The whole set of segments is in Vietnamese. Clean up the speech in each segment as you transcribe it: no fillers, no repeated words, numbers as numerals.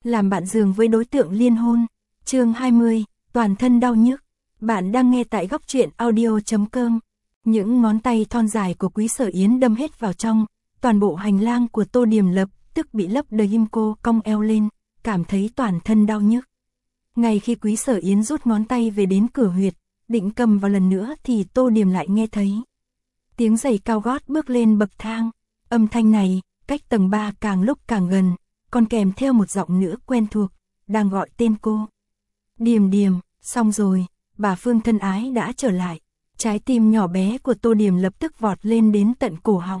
làm bạn giường với đối tượng liên hôn. Chương 20, toàn thân đau nhức. Bạn đang nghe tại góc truyện audio.com. Những ngón tay thon dài của Quý Sở Yến đâm hết vào trong, toàn bộ hành lang của Tô Điềm lập tức bị lấp đầy. Cô cong eo lên, cảm thấy toàn thân đau nhức. Ngay khi Quý Sở Yến rút ngón tay về đến cửa huyệt, định cầm vào lần nữa thì Tô Điềm lại nghe thấy tiếng giày cao gót bước lên bậc thang. Âm thanh này, cách tầng 3 càng lúc càng gần, còn kèm theo một giọng nữ quen thuộc, đang gọi tên cô. Điềm Điềm, xong rồi, bà Phương thân ái đã trở lại. Trái tim nhỏ bé của Tô Điềm lập tức vọt lên đến tận cổ họng.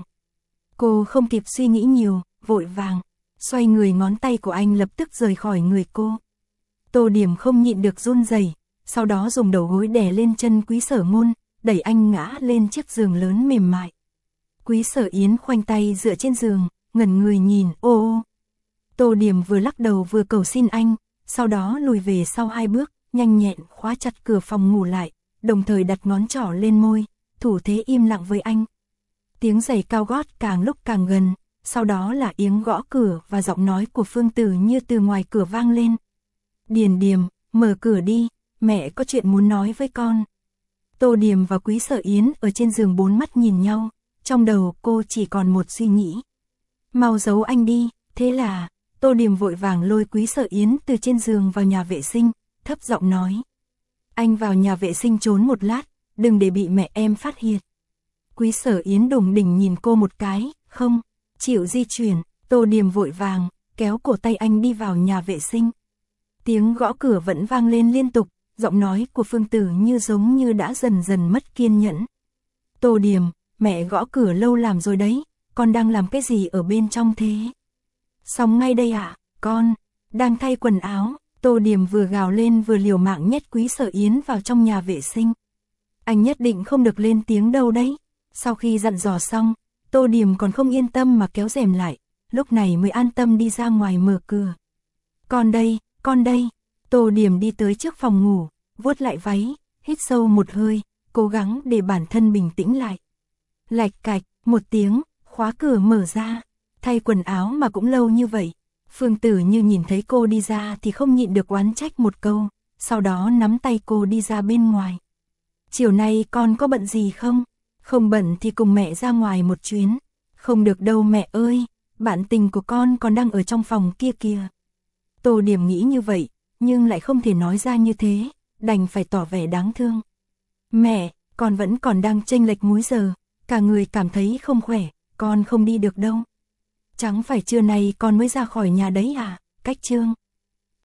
Cô không kịp suy nghĩ nhiều, vội vàng xoay người, ngón tay của anh lập tức rời khỏi người cô. Tô Điềm không nhịn được run rẩy, sau đó dùng đầu gối đè lên chân Quý Sở Ngôn, đẩy anh ngã lên chiếc giường lớn mềm mại. Quý Sở Yến khoanh tay dựa trên giường, ngẩn người nhìn. Ô. Tô Điềm vừa lắc đầu vừa cầu xin anh, sau đó lùi về sau 2 bước, nhanh nhẹn khóa chặt cửa phòng ngủ lại, đồng thời đặt ngón trỏ lên môi, thủ thế im lặng với anh. Tiếng giày cao gót càng lúc càng gần, sau đó là tiếng gõ cửa và giọng nói của Phương Tử Như từ ngoài cửa vang lên. Điềm Điềm, mở cửa đi, mẹ có chuyện muốn nói với con. Tô Điềm và Quý Sở Yến ở trên giường bốn mắt nhìn nhau, trong đầu cô chỉ còn một suy nghĩ. Mau giấu anh đi. Thế là Tô Điềm vội vàng lôi Quý Sở Yến từ trên giường vào nhà vệ sinh, thấp giọng nói. Anh vào nhà vệ sinh trốn một lát, đừng để bị mẹ em phát hiện. Quý Sở Yến đùng đỉnh nhìn cô một cái, không chịu di chuyển. Tô Điềm vội vàng kéo cổ tay anh đi vào nhà vệ sinh. Tiếng gõ cửa vẫn vang lên liên tục, giọng nói của Phương Tử Như giống như đã dần dần mất kiên nhẫn. Tô Điềm, mẹ gõ cửa lâu làm rồi đấy, con đang làm cái gì ở bên trong thế? Xong ngay đây ạ, con đang thay quần áo. Tô Điềm vừa gào lên vừa liều mạng nhét Quý Sở Yến vào trong nhà vệ sinh. Anh nhất định không được lên tiếng đâu đấy. Sau khi dặn dò xong, Tô Điềm còn không yên tâm mà kéo rèm lại, lúc này mới an tâm đi ra ngoài mở cửa. Con đây, con đây. Tô Điềm đi tới trước phòng ngủ, vuốt lại váy, hít sâu một hơi, cố gắng để bản thân bình tĩnh lại. Lạch cạch, một tiếng, khóa cửa mở ra. Thay quần áo mà cũng lâu như vậy. Phương Tử Như nhìn thấy cô đi ra thì không nhịn được oán trách một câu, sau đó nắm tay cô đi ra bên ngoài. Chiều nay con có bận gì không? Không bận thì cùng mẹ ra ngoài một chuyến. Không được đâu mẹ ơi, bạn tình của con còn đang ở trong phòng kia kìa. Tô Điềm nghĩ như vậy, nhưng lại không thể nói ra như thế, đành phải tỏ vẻ đáng thương. Mẹ, con vẫn còn đang chênh lệch múi giờ, cả người cảm thấy không khỏe, con không đi được đâu. Chẳng phải trưa nay con mới ra khỏi nhà đấy à? Cách Trương